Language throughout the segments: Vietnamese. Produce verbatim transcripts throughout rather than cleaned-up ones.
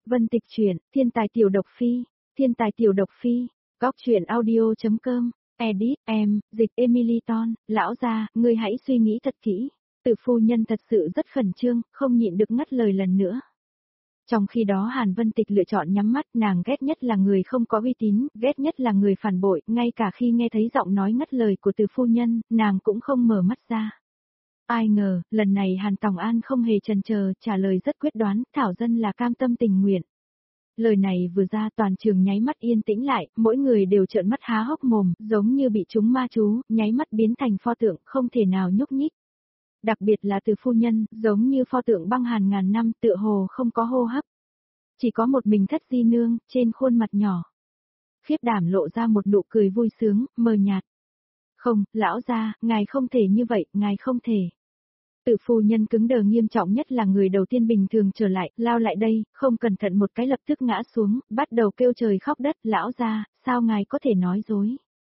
Vân Tịch truyện, Thiên tài tiểu độc phi, Thiên tài tiểu độc phi, góc truyện audio.com, edit, em, dịch Emily Ton, lão gia, ngươi hãy suy nghĩ thật kỹ. Từ phu nhân thật sự rất khẩn trương, không nhịn được ngắt lời lần nữa. Trong khi đó Hàn Vân Tịch lựa chọn nhắm mắt, nàng ghét nhất là người không có uy tín, ghét nhất là người phản bội, ngay cả khi nghe thấy giọng nói ngắt lời của từ phu nhân, nàng cũng không mở mắt ra. Ai ngờ, lần này Hàn Tòng An không hề chần chờ, trả lời rất quyết đoán, thảo dân là cam tâm tình nguyện. Lời này vừa ra toàn trường nháy mắt yên tĩnh lại, mỗi người đều trợn mắt há hốc mồm, giống như bị trúng ma chú, nháy mắt biến thành pho tượng, không thể nào nhúc nhích. Đặc biệt là từ phu nhân, giống như pho tượng băng hàn ngàn năm, tựa hồ không có hô hấp. Chỉ có một mình Thất Di Nương, trên khuôn mặt nhỏ. Khiếp đảm lộ ra một nụ cười vui sướng, mờ nhạt. Không, lão gia, ngài không thể như vậy, ngài không thể. Từ phu nhân cứng đờ nghiêm trọng nhất là người đầu tiên bình thường trở lại, lao lại đây, không cẩn thận một cái lập tức ngã xuống, bắt đầu kêu trời khóc đất, lão gia, sao ngài có thể nói dối?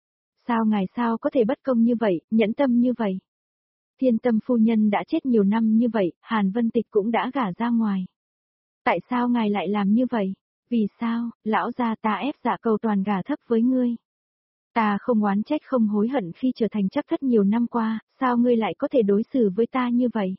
Sao ngài sao có thể bất công như vậy, nhẫn tâm như vậy? Thiên Tâm phu nhân đã chết nhiều năm như vậy, Hàn Vân Tịch cũng đã gả ra ngoài. Tại sao ngài lại làm như vậy? Vì sao, lão gia ta ép dạ cầu toàn gả thấp với ngươi? Ta không oán trách không hối hận khi trở thành chắc thất nhiều năm qua, sao ngươi lại có thể đối xử với ta như vậy?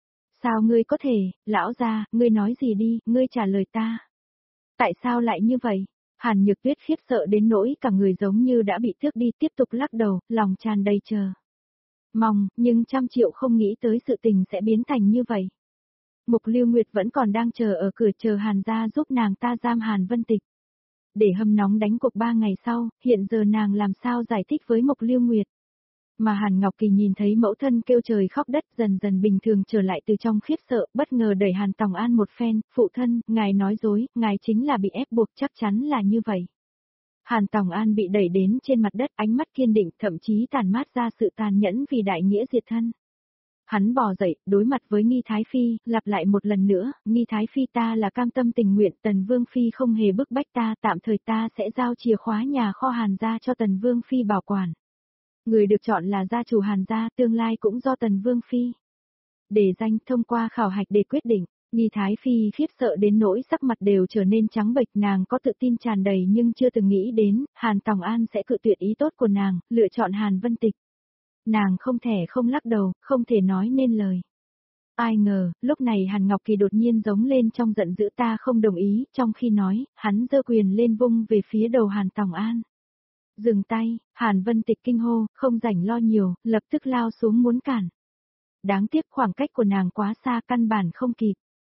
Sao ngươi có thể, lão gia, ngươi nói gì đi, ngươi trả lời ta. Tại sao lại như vậy? Hàn Nhược Tuyết khiếp sợ đến nỗi cả người giống như đã bị tước đi, tiếp tục lắc đầu, lòng tràn đầy chờ mong, nhưng trăm triệu không nghĩ tới sự tình sẽ biến thành như vậy. Mục Lưu Nguyệt vẫn còn đang chờ ở cửa chờ Hàn gia giúp nàng ta giam Hàn Vân Tịch. Để hâm nóng đánh cuộc ba ngày sau, hiện giờ nàng làm sao giải thích với Mục Lưu Nguyệt. Mà Hàn Ngọc Kỳ nhìn thấy mẫu thân kêu trời khóc đất dần dần bình thường trở lại từ trong khiếp sợ, bất ngờ đẩy Hàn Tòng An một phen, phụ thân, ngài nói dối, ngài chính là bị ép buộc chắc chắn là như vậy. Hàn Tòng An bị đẩy đến trên mặt đất, ánh mắt kiên định, thậm chí tàn mát ra sự tàn nhẫn vì đại nghĩa diệt thân. Hắn bò dậy, đối mặt với Nghi Thái Phi, lặp lại một lần nữa, Nghi Thái Phi ta là cam tâm tình nguyện, Tần Vương Phi không hề bức bách ta, tạm thời ta sẽ giao chìa khóa nhà kho Hàn gia cho Tần Vương Phi bảo quản. Người được chọn là gia chủ Hàn gia, tương lai cũng do Tần Vương Phi để danh thông qua khảo hạch để quyết định. Nghi Thái Phi khiếp sợ đến nỗi sắc mặt đều trở nên trắng bệch, nàng có tự tin tràn đầy nhưng chưa từng nghĩ đến, Hàn Tòng An sẽ cự tuyệt ý tốt của nàng, lựa chọn Hàn Vân Tịch. Nàng không thể không lắc đầu, không thể nói nên lời. Ai ngờ, lúc này Hàn Ngọc Kỳ đột nhiên giống lên trong giận dữ, ta không đồng ý, trong khi nói, hắn giơ quyền lên vung về phía đầu Hàn Tòng An. Dừng tay, Hàn Vân Tịch kinh hô, không rảnh lo nhiều, lập tức lao xuống muốn cản. Đáng tiếc khoảng cách của nàng quá xa, căn bản không kịp.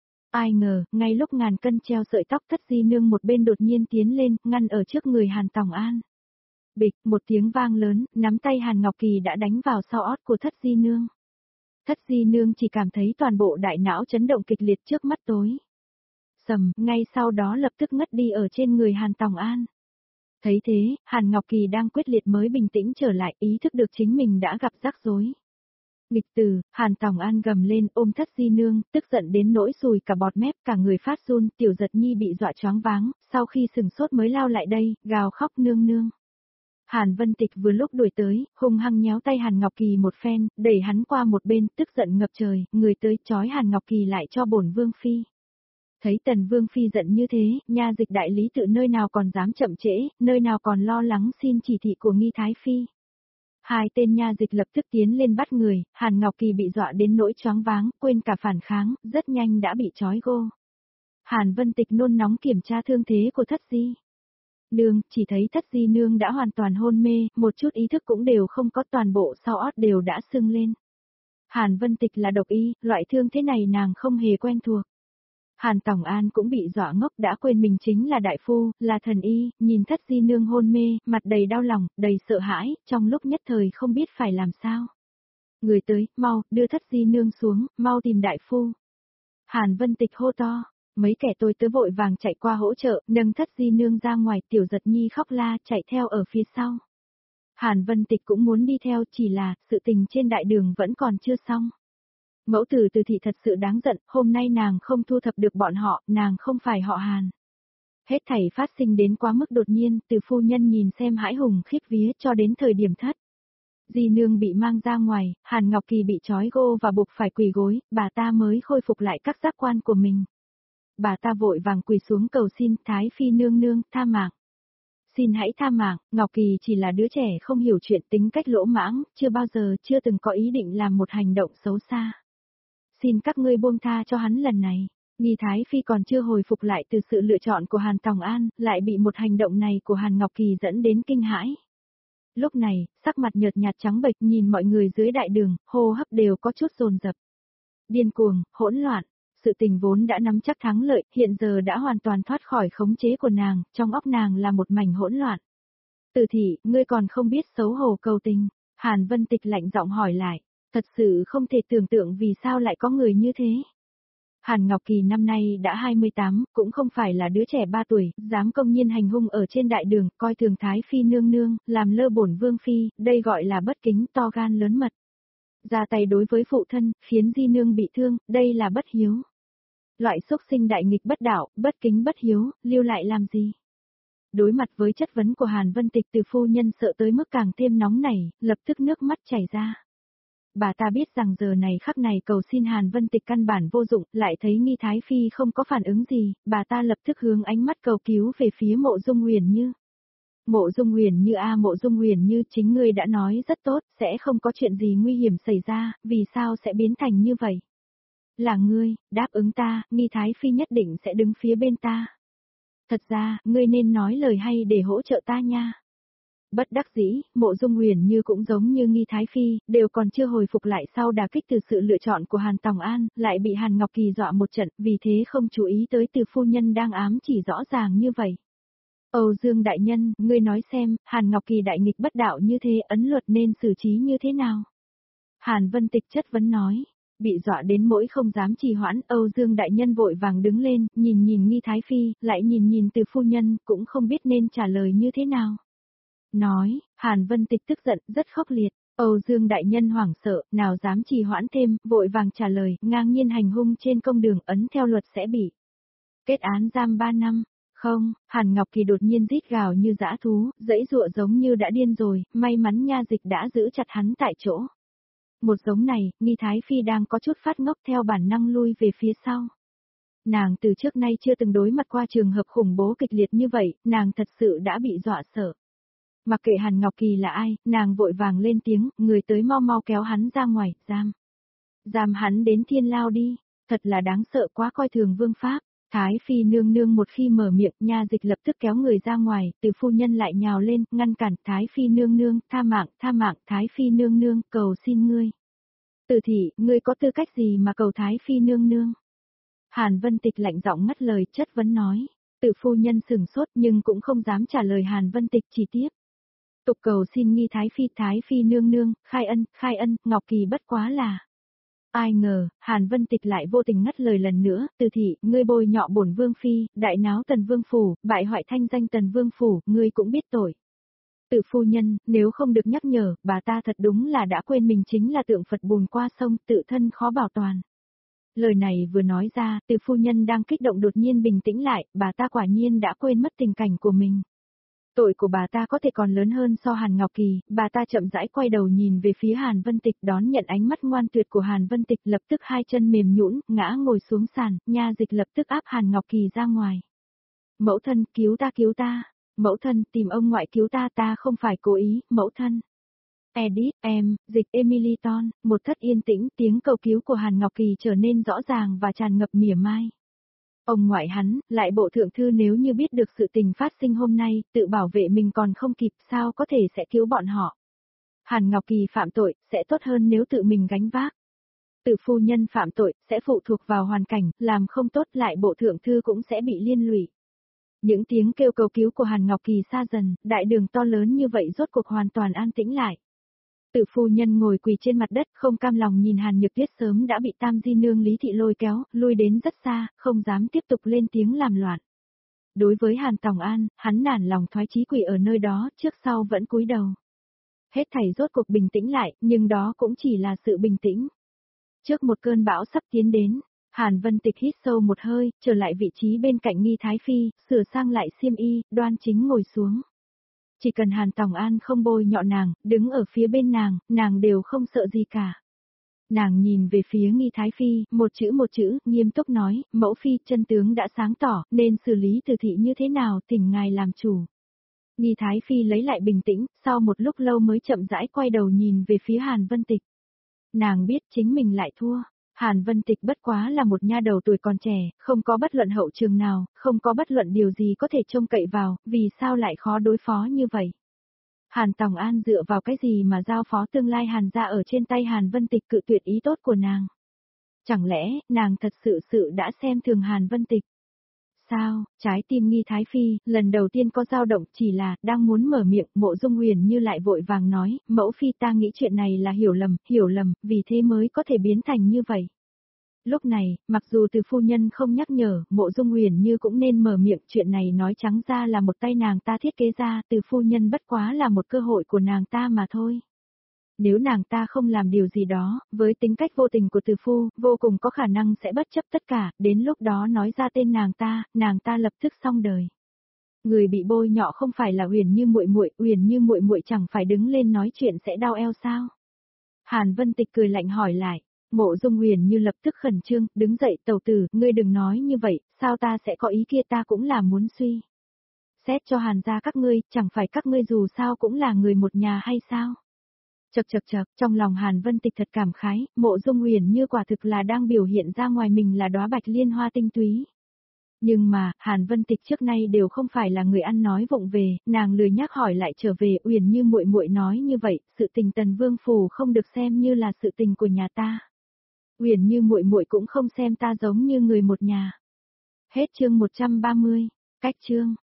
Ai ngờ, ngay lúc ngàn cân treo sợi tóc, Thất Di Nương một bên đột nhiên tiến lên, ngăn ở trước người Hàn Tòng An. Bịch, một tiếng vang lớn, nắm tay Hàn Ngọc Kỳ đã đánh vào sau ót của Thất Di Nương. Thất Di Nương chỉ cảm thấy toàn bộ đại não chấn động kịch liệt, trước mắt tối sầm, ngay sau đó lập tức ngất đi ở trên người Hàn Tòng An. Thấy thế, Hàn Ngọc Kỳ đang quyết liệt mới bình tĩnh trở lại, ý thức được chính mình đã gặp rắc rối. Nghịch tử, Hàn Tòng An gầm lên ôm Thất Di Nương, tức giận đến nỗi sùi cả bọt mép, cả người phát run, Tiểu Giật Nhi bị dọa choáng váng, sau khi sừng sốt mới lao lại đây, gào khóc nương nương. Hàn Vân Tịch vừa lúc đuổi tới, hung hăng nhéo tay Hàn Ngọc Kỳ một phen, đẩy hắn qua một bên, tức giận ngập trời, người tới trói Hàn Ngọc Kỳ lại cho bổn Vương Phi. Thấy Tần Vương Phi giận như thế, nha dịch đại lý tự nơi nào còn dám chậm trễ, nơi nào còn lo lắng xin chỉ thị của Nghi Thái Phi. Hai tên nha dịch lập tức tiến lên bắt người, Hàn Ngọc Kỳ bị dọa đến nỗi choáng váng, quên cả phản kháng, rất nhanh đã bị trói gô. Hàn Vân Tịch nôn nóng kiểm tra thương thế của Thất Di Nương, chỉ thấy Thất Di Nương đã hoàn toàn hôn mê, một chút ý thức cũng đều không có, toàn bộ sau ót đều đã sưng lên. Hàn Vân Tịch là độc y, loại thương thế này nàng không hề quen thuộc. Hàn Tòng An cũng bị dọa ngốc, đã quên mình chính là đại phu, là thần y, nhìn Thất Di Nương hôn mê, mặt đầy đau lòng, đầy sợ hãi, trong lúc nhất thời không biết phải làm sao. Người tới, mau, đưa Thất Di Nương xuống, mau tìm đại phu. Hàn Vân Tịch hô to, mấy kẻ tôi tớ vội vàng chạy qua hỗ trợ, nâng Thất Di Nương ra ngoài, Tiểu Giật Nhi khóc la, chạy theo ở phía sau. Hàn Vân Tịch cũng muốn đi theo, chỉ là, sự tình trên đại đường vẫn còn chưa xong. Mẫu tử Từ thị thật sự đáng giận, hôm nay nàng không thu thập được bọn họ, nàng không phải họ Hàn. Hết thảy phát sinh đến quá mức đột nhiên, Từ phu nhân nhìn xem hãi hùng khiếp vía, cho đến thời điểm Thất Di Nương bị mang ra ngoài, Hàn Ngọc Kỳ bị trói gô và buộc phải quỳ gối, bà ta mới khôi phục lại các giác quan của mình. Bà ta vội vàng quỳ xuống cầu xin Thái Phi nương nương tha mạng. Xin hãy tha mạng, Ngọc Kỳ chỉ là đứa trẻ không hiểu chuyện, tính cách lỗ mãng, chưa bao giờ chưa từng có ý định làm một hành động xấu xa. Xin các ngươi buông tha cho hắn lần này. Nghi Thái Phi còn chưa hồi phục lại từ sự lựa chọn của Hàn Tòng An, lại bị một hành động này của Hàn Ngọc Kỳ dẫn đến kinh hãi. Lúc này, sắc mặt nhợt nhạt trắng bệch nhìn mọi người dưới đại đường, hô hấp đều có chút dồn dập. Điên cuồng, hỗn loạn, sự tình vốn đã nắm chắc thắng lợi, hiện giờ đã hoàn toàn thoát khỏi khống chế của nàng, trong óc nàng là một mảnh hỗn loạn. Từ thị, ngươi còn không biết xấu hổ cầu tình, Hàn Vân Tịch lạnh giọng hỏi lại, thật sự không thể tưởng tượng vì sao lại có người như thế. Hàn Ngọc Kỳ năm nay đã hai mươi tám, cũng không phải là đứa trẻ ba tuổi, dám công nhiên hành hung ở trên đại đường, coi thường Thái Phi nương nương, làm lơ bổn vương phi, đây gọi là bất kính to gan lớn mật. Ra tay đối với phụ thân, khiến di nương bị thương, đây là bất hiếu. Loại xúc sinh đại nghịch bất đạo, bất kính bất hiếu, lưu lại làm gì? Đối mặt với chất vấn của Hàn Vân Tịch, từ phu nhân sợ tới mức càng thêm nóng nảy, lập tức nước mắt chảy ra. Bà ta biết rằng giờ này khắc này cầu xin Hàn Vân Tịch căn bản vô dụng, lại thấy Nghi Thái Phi không có phản ứng gì, bà ta lập tức hướng ánh mắt cầu cứu về phía Mộ Dung Huyền Như. Mộ Dung Huyền Như a Mộ Dung Huyền Như, chính ngươi đã nói rất tốt, sẽ không có chuyện gì nguy hiểm xảy ra, vì sao sẽ biến thành như vậy? Là ngươi, đáp ứng ta, Nghi Thái Phi nhất định sẽ đứng phía bên ta. Thật ra, ngươi nên nói lời hay để hỗ trợ ta nha. Bất đắc dĩ, Mộ Dung Huyền Như cũng giống như Nghi Thái Phi, đều còn chưa hồi phục lại sau đả kích từ sự lựa chọn của Hàn Tòng An, lại bị Hàn Ngọc Kỳ dọa một trận, vì thế không chú ý tới từ phu nhân đang ám chỉ rõ ràng như vậy. Âu Dương đại nhân, ngươi nói xem, Hàn Ngọc Kỳ đại nghịch bất đạo như thế, ấn luật nên xử trí như thế nào? Hàn Vân Tịch chất vấn nói. Bị dọa đến mỗi không dám trì hoãn, Âu Dương đại nhân vội vàng đứng lên, nhìn nhìn Nghi Thái Phi, lại nhìn nhìn từ phu nhân, cũng không biết nên trả lời như thế nào. Nói, Hàn Vân Tịch tức giận, rất khốc liệt, Âu Dương đại nhân hoảng sợ, nào dám trì hoãn thêm, vội vàng trả lời, ngang nhiên hành hung trên công đường, ấn theo luật sẽ bị kết án giam ba năm. Không, Hàn Ngọc Kỳ đột nhiên rít gào như dã thú, dãy dụa giống như đã điên rồi, may mắn nha dịch đã giữ chặt hắn tại chỗ. Một giống này, Nghi Thái Phi đang có chút phát ngốc theo bản năng lui về phía sau. Nàng từ trước nay chưa từng đối mặt qua trường hợp khủng bố kịch liệt như vậy, nàng thật sự đã bị dọa sợ. Mặc kệ Hàn Ngọc Kỳ là ai, nàng vội vàng lên tiếng, người tới mau mau kéo hắn ra ngoài, giam. Giam hắn đến thiên lao đi, thật là đáng sợ quá, coi thường vương pháp. Thái Phi nương nương một khi mở miệng, nha dịch lập tức kéo người ra ngoài, từ phu nhân lại nhào lên, ngăn cản, Thái Phi nương nương, tha mạng, tha mạng, Thái Phi nương nương, cầu xin ngươi. Từ thị, ngươi có tư cách gì mà cầu Thái Phi nương nương? Hàn Vân Tịch lạnh giọng ngắt lời, chất vấn nói. Từ phu nhân sừng sốt nhưng cũng không dám trả lời Hàn Vân Tịch, chỉ tiếp. Tục cầu xin Nghi Thái Phi, Thái Phi nương nương, khai ân, khai ân, Ngọc Kỳ bất quá là. Ai ngờ, Hàn Vân Tịch lại vô tình ngắt lời lần nữa, từ thị, ngươi bôi nhọ bổn vương phi, đại náo Tần Vương phủ, bại hoại thanh danh Tần Vương phủ, ngươi cũng biết tội. Từ phu nhân, nếu không được nhắc nhở, bà ta thật đúng là đã quên mình chính là tượng Phật bùn qua sông, tự thân khó bảo toàn. Lời này vừa nói ra, từ phu nhân đang kích động đột nhiên bình tĩnh lại, bà ta quả nhiên đã quên mất tình cảnh của mình. Tội của bà ta có thể còn lớn hơn so Hàn Ngọc Kỳ, bà ta chậm rãi quay đầu nhìn về phía Hàn Vân Tịch, đón nhận ánh mắt ngoan tuyệt của Hàn Vân Tịch, lập tức hai chân mềm nhũn, ngã ngồi xuống sàn, nha dịch lập tức áp Hàn Ngọc Kỳ ra ngoài. Mẫu thân, cứu ta cứu ta, mẫu thân, tìm ông ngoại cứu ta, ta không phải cố ý, mẫu thân. Edit, em, dịch Emily Ton, một thất yên tĩnh, tiếng cầu cứu của Hàn Ngọc Kỳ trở nên rõ ràng và tràn ngập mỉa mai. Ông ngoại hắn, lại bộ thượng thư nếu như biết được sự tình phát sinh hôm nay, tự bảo vệ mình còn không kịp, sao có thể sẽ cứu bọn họ. Hàn Ngọc Kỳ phạm tội, sẽ tốt hơn nếu tự mình gánh vác. Tự phu nhân phạm tội, sẽ phụ thuộc vào hoàn cảnh, làm không tốt lại bộ thượng thư cũng sẽ bị liên lụy. Những tiếng kêu cầu cứu của Hàn Ngọc Kỳ xa dần, đại đường to lớn như vậy rốt cuộc hoàn toàn an tĩnh lại. Tự phu nhân ngồi quỳ trên mặt đất, không cam lòng nhìn Hàn Nhược Tuyết sớm đã bị Tam Di Nương Lý Thị lôi kéo, lui đến rất xa, không dám tiếp tục lên tiếng làm loạn. Đối với Hàn Tòng An, hắn nản lòng thoái chí quỳ ở nơi đó, trước sau vẫn cúi đầu. Hết thảy rốt cuộc bình tĩnh lại, nhưng đó cũng chỉ là sự bình tĩnh. Trước một cơn bão sắp tiến đến, Hàn Vân Tịch hít sâu một hơi, trở lại vị trí bên cạnh Nghi Thái Phi, sửa sang lại xiêm y, đoan chính ngồi xuống. Chỉ cần Hàn Tòng An không bôi nhọ nàng, đứng ở phía bên nàng, nàng đều không sợ gì cả. Nàng nhìn về phía Nghi Thái Phi, một chữ một chữ, nghiêm túc nói, mẫu phi, chân tướng đã sáng tỏ, nên xử lý Từ thị như thế nào, thỉnh ngài làm chủ. Nghi Thái Phi lấy lại bình tĩnh, sau một lúc lâu mới chậm rãi quay đầu nhìn về phía Hàn Vân Tịch. Nàng biết chính mình lại thua. Hàn Vân Tịch bất quá là một nha đầu tuổi còn trẻ, không có bất luận hậu trường nào, không có bất luận điều gì có thể trông cậy vào, vì sao lại khó đối phó như vậy. Hàn Tòng An dựa vào cái gì mà giao phó tương lai Hàn gia ở trên tay Hàn Vân Tịch cự tuyệt ý tốt của nàng. Chẳng lẽ, nàng thật sự sự đã xem thường Hàn Vân Tịch? Sao, trái tim Nghi Thái Phi, lần đầu tiên có dao động chỉ là, đang muốn mở miệng, Mộ Dung Huyền Như lại vội vàng nói, mẫu phi ta nghĩ chuyện này là hiểu lầm, hiểu lầm, vì thế mới có thể biến thành như vậy. Lúc này, mặc dù từ phu nhân không nhắc nhở, Mộ Dung Huyền Như cũng nên mở miệng, chuyện này nói trắng ra là một tay nàng ta thiết kế ra, từ phu nhân bất quá là một cơ hội của nàng ta mà thôi. Nếu nàng ta không làm điều gì đó, với tính cách vô tình của từ phu, vô cùng có khả năng sẽ bất chấp tất cả, đến lúc đó nói ra tên nàng ta, nàng ta lập tức xong đời. Người bị bôi nhọ không phải là Huyền Như muội muội, Huyền Như muội muội chẳng phải đứng lên nói chuyện sẽ đau eo sao? Hàn Vân Tịch cười lạnh hỏi lại. Mộ Dung Huyền Như lập tức khẩn trương, đứng dậy, tẩu tử, ngươi đừng nói như vậy, sao ta sẽ có ý kia, ta cũng là muốn suy. Xét cho Hàn gia các ngươi, chẳng phải các ngươi dù sao cũng là người một nhà hay sao? Chậc chậc chậc, trong lòng Hàn Vân Tịch thật cảm khái, Mộ Dung Huyền Như quả thực là đang biểu hiện ra ngoài mình là đóa bạch liên hoa tinh túy. Nhưng mà, Hàn Vân Tịch trước nay đều không phải là người ăn nói vụng về, nàng lười nhắc hỏi lại trở về, Huyền Như muội muội nói như vậy, sự tình Tần Vương phủ không được xem như là sự tình của nhà ta. Huyền Như muội muội cũng không xem ta giống như người một nhà. Hết chương một trăm ba mươi, cách chương